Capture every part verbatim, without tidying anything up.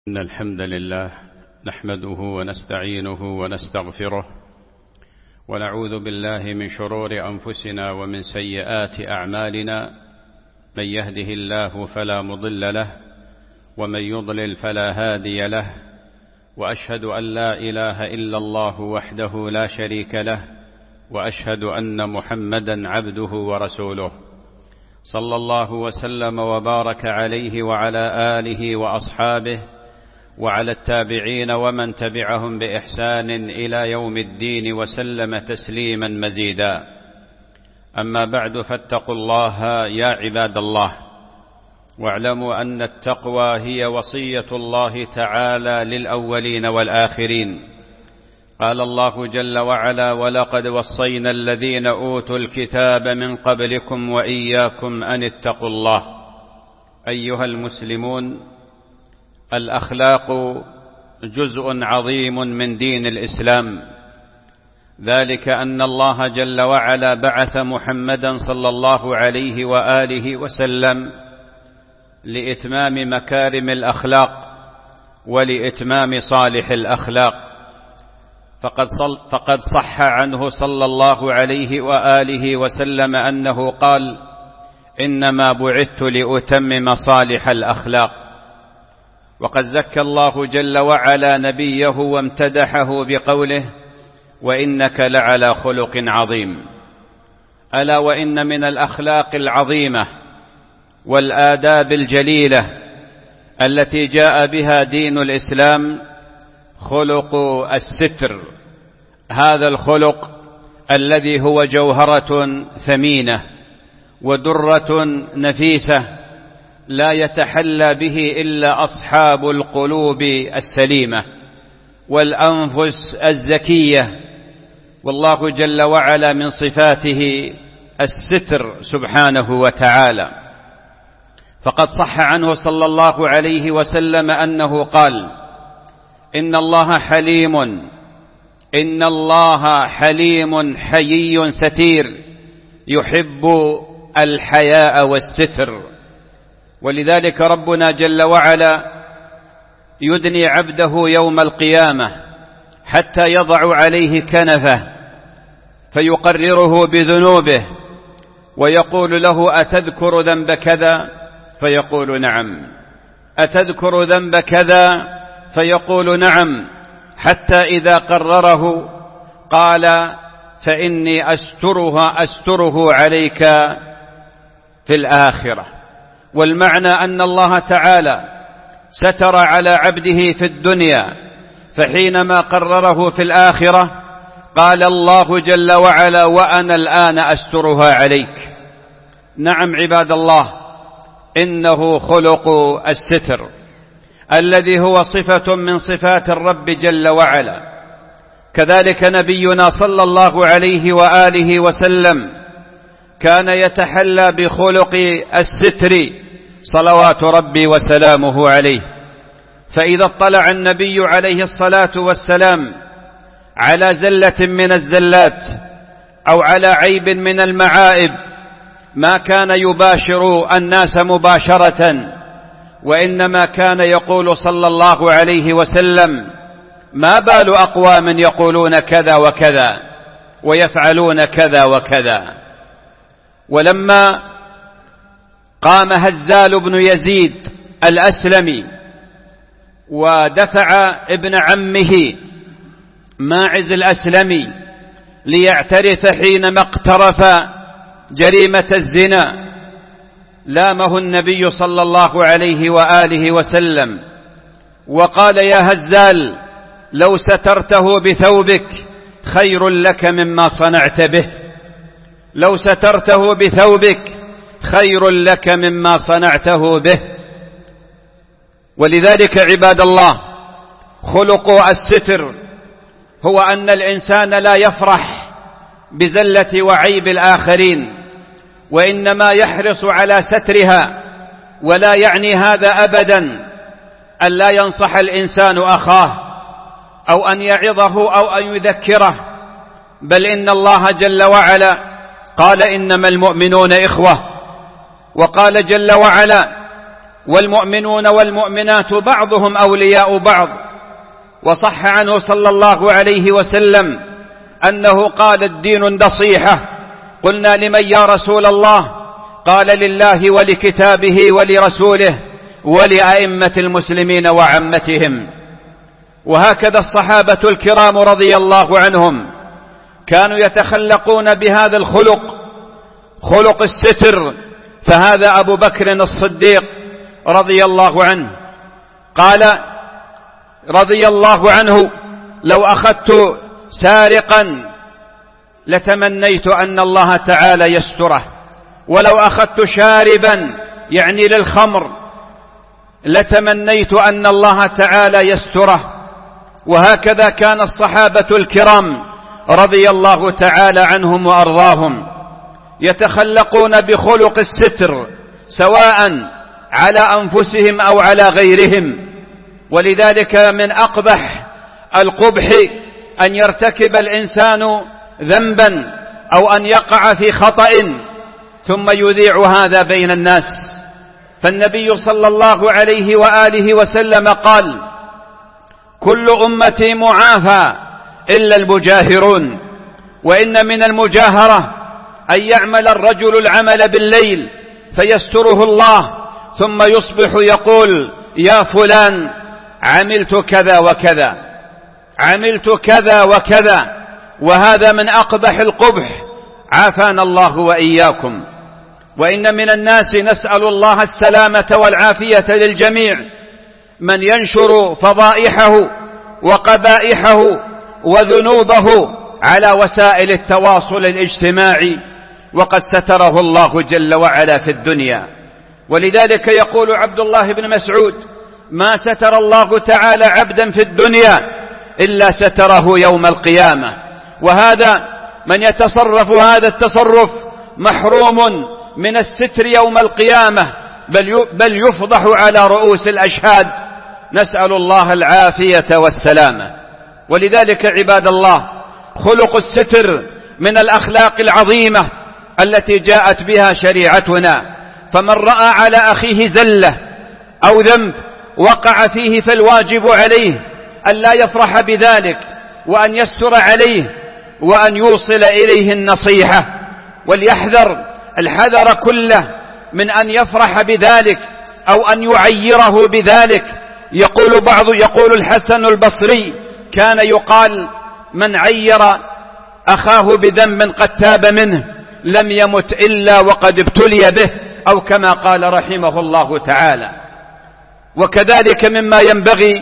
إن الحمد لله نحمده ونستعينه ونستغفره ونعوذ بالله من شرور أنفسنا ومن سيئات أعمالنا. من يهده الله فلا مضل له ومن يضلل فلا هادي له، وأشهد أن لا إله إلا الله وحده لا شريك له، وأشهد أن محمدا عبده ورسوله، صلى الله وسلم وبارك عليه وعلى آله وأصحابه وعلى التابعين ومن تبعهم بإحسان إلى يوم الدين وسلم تسليما مزيدا. أما بعد، فاتقوا الله يا عباد الله، واعلموا أن التقوى هي وصية الله تعالى للأولين والآخرين. قال الله جل وعلا: ولقد وصينا الذين أوتوا الكتاب من قبلكم وإياكم أن اتقوا الله. أيها المسلمون، الأخلاق جزء عظيم من دين الإسلام، ذلك أن الله جل وعلا بعث محمدا صلى الله عليه وآله وسلم لإتمام مكارم الأخلاق ولإتمام صالح الأخلاق. فقد, فقد صح عنه صلى الله عليه وآله وسلم أنه قال: إنما بعثت لأتمم صالح الأخلاق. وقد زكى الله جل وعلا نبيه وامتدحه بقوله: وإنك لعلى خلق عظيم. ألا وإن من الأخلاق العظيمة والآداب الجليلة التي جاء بها دين الإسلام خلق الستر. هذا الخلق الذي هو جوهرة ثمينة ودرة نفيسة لا يتحلى به إلا أصحاب القلوب السليمة والأنفس الزكية. والله جل وعلا من صفاته الستر سبحانه وتعالى. فقد صح عنه صلى الله عليه وسلم أنه قال: إن الله حليم إن الله حليم حيي ستير يحب الحياء والستر. ولذلك ربنا جل وعلا يدني عبده يوم القيامة حتى يضع عليه كنفه فيقرره بذنوبه ويقول له: أتذكر ذنب كذا؟ فيقول: نعم. أتذكر ذنب كذا؟ فيقول: نعم. حتى إذا قرره قال: فإني أسترها أستره عليك في الآخرة. والمعنى أن الله تعالى ستر على عبده في الدنيا، فحينما قرره في الآخرة قال الله جل وعلا: وأنا الآن أسترها عليك. نعم عباد الله، إنه خلق الستر الذي هو صفة من صفات الرب جل وعلا. كذلك نبينا صلى الله عليه وآله وسلم كان يتحلى بخلق الستر صلوات ربي وسلامه عليه. فإذا اطلع النبي عليه الصلاة والسلام على زلة من الزلات أو على عيب من المعائب ما كان يباشر الناس مباشرة، وإنما كان يقول صلى الله عليه وسلم: ما بال أقوام يقولون كذا وكذا ويفعلون كذا وكذا. ولما قام هزال بن يزيد الأسلمي ودفع ابن عمه ماعز الأسلمي ليعترف حينما اقترف جريمة الزنا، لامه النبي صلى الله عليه وآله وسلم وقال: يا هزال، لو سترته بثوبك خير لك مما صنعت به، لو سترته بثوبك خير لك مما صنعته به. ولذلك عباد الله، خلق الستر هو أن الإنسان لا يفرح بزلة وعيب الآخرين، وإنما يحرص على سترها. ولا يعني هذا أبدا أن لا ينصح الإنسان أخاه أو أن يعظه أو أن يذكره، بل إن الله جل وعلا قال: إنما المؤمنون إخوة. وقال جل وعلا: والمؤمنون والمؤمنات بعضهم أولياء بعض. وصح عنه صلى الله عليه وسلم أنه قال: الدين النصيحة. قلنا: لمن يا رسول الله؟ قال: لله ولكتابه ولرسوله ولأئمة المسلمين وعامتهم. وهكذا الصحابة الكرام رضي الله عنهم كانوا يتخلقون بهذا الخلق، خلق الستر. فهذا أبو بكر الصديق رضي الله عنه قال رضي الله عنه: لو أخذت سارقا لتمنيت أن الله تعالى يستره، ولو أخذت شاربا يعني للخمر لتمنيت أن الله تعالى يستره. وهكذا كان الصحابة الكرام رضي الله تعالى عنهم وأرضاهم يتخلقون بخلق الستر سواء على أنفسهم أو على غيرهم. ولذلك من أقبح القبح أن يرتكب الإنسان ذنبا أو أن يقع في خطأ ثم يذيع هذا بين الناس. فالنبي صلى الله عليه وآله وسلم قال: كل أمتي معافى إلا المجاهرون. وإن من المجاهرة أن يعمل الرجل العمل بالليل فيستره الله ثم يصبح يقول: يا فلان عملت كذا وكذا، عملت كذا وكذا. وهذا من أقبح القبح، عافانا الله وإياكم. وإن من الناس، نسأل الله السلامة والعافية للجميع، من ينشر فضائحه وقبائحه وذنوبه على وسائل التواصل الاجتماعي، وقد ستره الله جل وعلا في الدنيا. ولذلك يقول عبد الله بن مسعود: ما ستر الله تعالى عبدا في الدنيا إلا ستره يوم القيامة. وهذا من يتصرف هذا التصرف محروم من الستر يوم القيامة، بل يفضح على رؤوس الأشهاد. نسأل الله العافية والسلامة. ولذلك عباد الله، خلق الستر من الأخلاق العظيمة التي جاءت بها شريعتنا. فمن رأى على أخيه زلة أو ذنب وقع فيه فالواجب عليه أن لا يفرح بذلك، وأن يستر عليه، وأن يوصل إليه النصيحة، وليحذر الحذر كله من أن يفرح بذلك أو أن يعيره بذلك. يقول بعض يقول الحسن البصري: كان يقال: من عير أخاه بذنب قد تاب منه لم يمت إلا وقد ابتلي به، أو كما قال رحمه الله تعالى. وكذلك مما ينبغي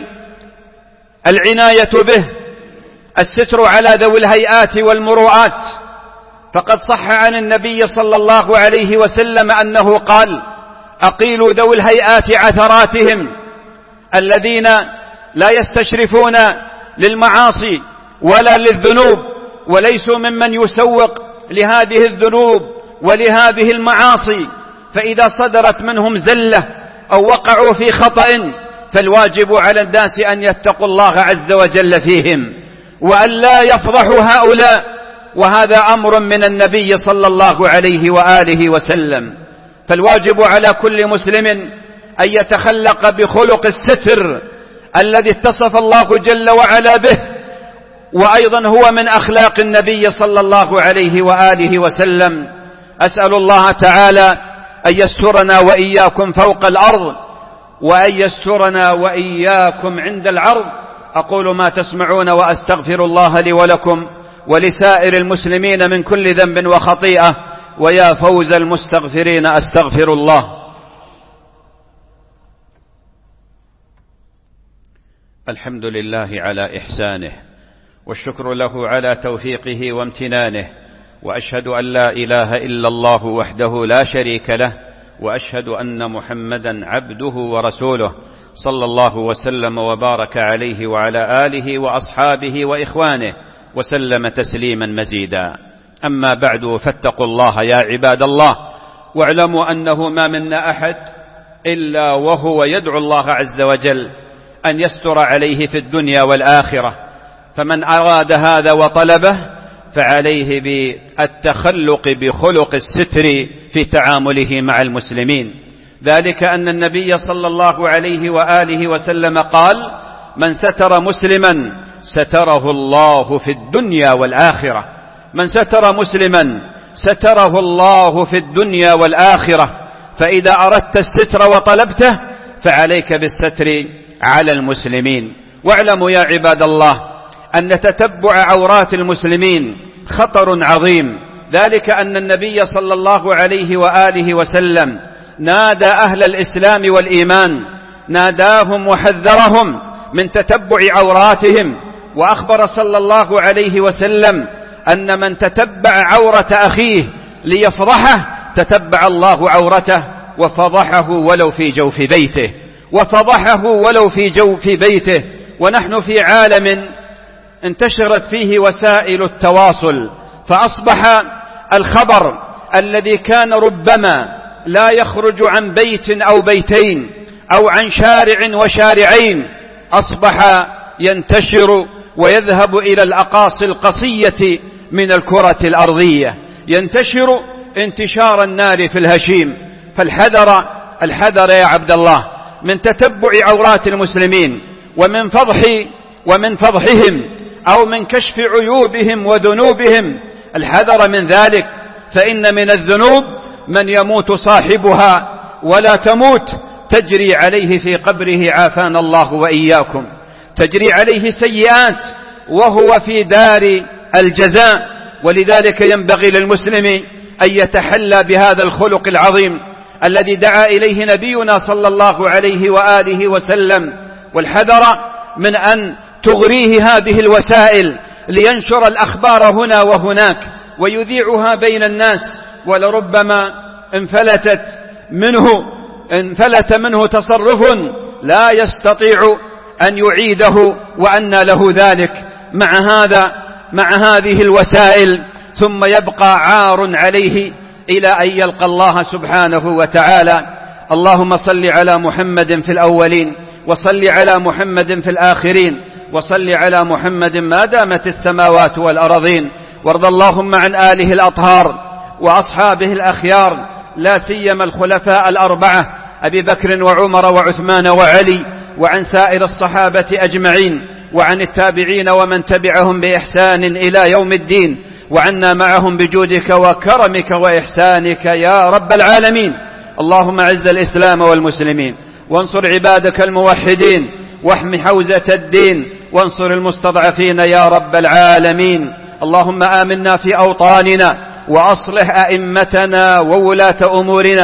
العناية به الستر على ذوي الهيئات والمروءات. فقد صح عن النبي صلى الله عليه وسلم أنه قال: أقيلوا ذوي الهيئات عثراتهم، الذين لا يستشرفون للمعاصي ولا للذنوب، وليسوا ممن يسوق لهذه الذنوب ولهذه المعاصي. فإذا صدرت منهم زلة أو وقعوا في خطأ فالواجب على الناس أن يتقوا الله عز وجل فيهم، وأن لا يفضحوا هؤلاء. وهذا أمر من النبي صلى الله عليه وآله وسلم. فالواجب على كل مسلم أن يتخلق بخلق الستر الذي اتصف الله جل وعلا به، وأيضا هو من أخلاق النبي صلى الله عليه وآله وسلم. أسأل الله تعالى أن يسترنا وإياكم فوق الأرض، وأن يسترنا وإياكم عند العرض. أقول ما تسمعون وأستغفر الله لي ولكم ولسائر المسلمين من كل ذنب وخطيئة، ويا فوز المستغفرين أستغفر الله. الحمد لله على إحسانه، والشكر له على توفيقه وامتنانه، وأشهد أن لا إله إلا الله وحده لا شريك له، وأشهد أن محمدا عبده ورسوله، صلى الله وسلم وبارك عليه وعلى آله وأصحابه وإخوانه وسلم تسليما مزيدا. أما بعد، فاتقوا الله يا عباد الله، واعلموا أنه ما منا أحد إلا وهو يدعو الله عز وجل أن يستر عليه في الدنيا والآخرة. فمن أراد هذا وطلبه فعليه بالتخلق بخلق الستر في تعامله مع المسلمين. ذلك أن النبي صلى الله عليه وآله وسلم قال: من ستر مسلما ستره الله في الدنيا والآخرة. من ستر مسلما ستره الله في الدنيا والآخرة. فإذا أردت الستر وطلبته فعليك بالستر على المسلمين. واعلموا يا عباد الله أن تتبع عورات المسلمين خطر عظيم، ذلك أن النبي صلى الله عليه وآله وسلم نادى أهل الإسلام والإيمان، ناداهم وحذرهم من تتبع عوراتهم، وأخبر صلى الله عليه وسلم أن من تتبع عورة أخيه ليفضحه تتبع الله عورته وفضحه ولو في جوف بيته، وفضحه ولو في جوف بيته. ونحن في عالم انتشرت فيه وسائل التواصل، فأصبح الخبر الذي كان ربما لا يخرج عن بيت أو بيتين أو عن شارع وشارعين أصبح ينتشر ويذهب إلى الأقاصي القصية من الكرة الأرضية، ينتشر انتشار النار في الهشيم. فالحذر الحذر يا عبد الله من تتبع عورات المسلمين ومن فضح ومن فضحهم أو من كشف عيوبهم وذنوبهم. الحذر من ذلك، فإن من الذنوب من يموت صاحبها ولا تموت، تجري عليه في قبره عافانا الله وإياكم، تجري عليه سيئات وهو في دار الجزاء. ولذلك ينبغي للمسلم أن يتحلى بهذا الخلق العظيم الذي دعا إليه نبينا صلى الله عليه وآله وسلم، والحذر من أن تغريه هذه الوسائل لينشر الأخبار هنا وهناك ويذيعها بين الناس، ولربما انفلتت منه انفلت منه تصرف لا يستطيع أن يعيده وأن له ذلك مع هذا مع هذه الوسائل، ثم يبقى عار عليه إلى أن يلقى الله سبحانه وتعالى. اللهم صل على محمد في الأولين، وصل على محمد في الآخرين، وصل على محمد ما دامت السماوات والأرضين. وارض اللهم عن آله الأطهار وأصحابه الأخيار، لا سيما الخلفاء الأربعة أبي بكر وعمر وعثمان وعلي، وعن سائر الصحابة أجمعين، وعن التابعين ومن تبعهم بإحسان إلى يوم الدين، وعنا معهم بجودك وكرمك وإحسانك يا رب العالمين. اللهم أعز الإسلام والمسلمين، وانصر عبادك الموحدين، واحم حوزة الدين، وانصر المستضعفين يا رب العالمين. اللهم آمنا في أوطاننا، وأصلح أئمتنا وولاة أمورنا.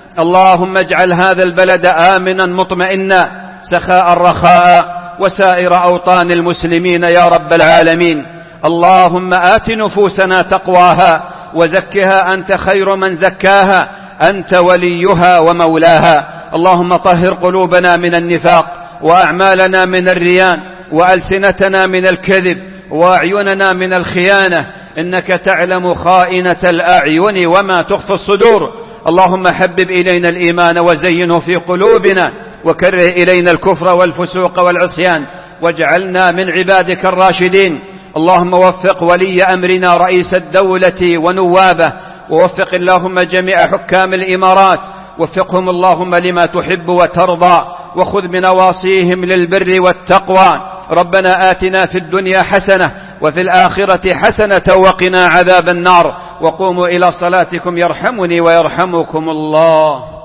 اللهم اجعل هذا البلد آمنا مطمئنا سخاء رخاء، وسائر أوطان المسلمين يا رب العالمين. اللهم آت نفوسنا تقواها، وزكها أنت خير من زكاها، أنت وليها ومولاها. اللهم طهر قلوبنا من النفاق، وأعمالنا من الرياء، وألسنتنا من الكذب، وأعيننا من الخيانة، إنك تعلم خائنة الأعين وما تخفي الصدور. اللهم حبب إلينا الإيمان وزينه في قلوبنا، وكره إلينا الكفر والفسوق والعصيان، واجعلنا من عبادك الراشدين. اللهم وفق ولي أمرنا رئيس الدولة ونوابه، ووفق اللهم جميع حكام الإمارات، وفقهم اللهم لما تحب وترضى، وخذ بنواصيهم للبر والتقوى. ربنا آتنا في الدنيا حسنة وفي الآخرة حسنة وقنا عذاب النار. وقوموا إلى صلاتكم يرحمني ويرحمكم الله.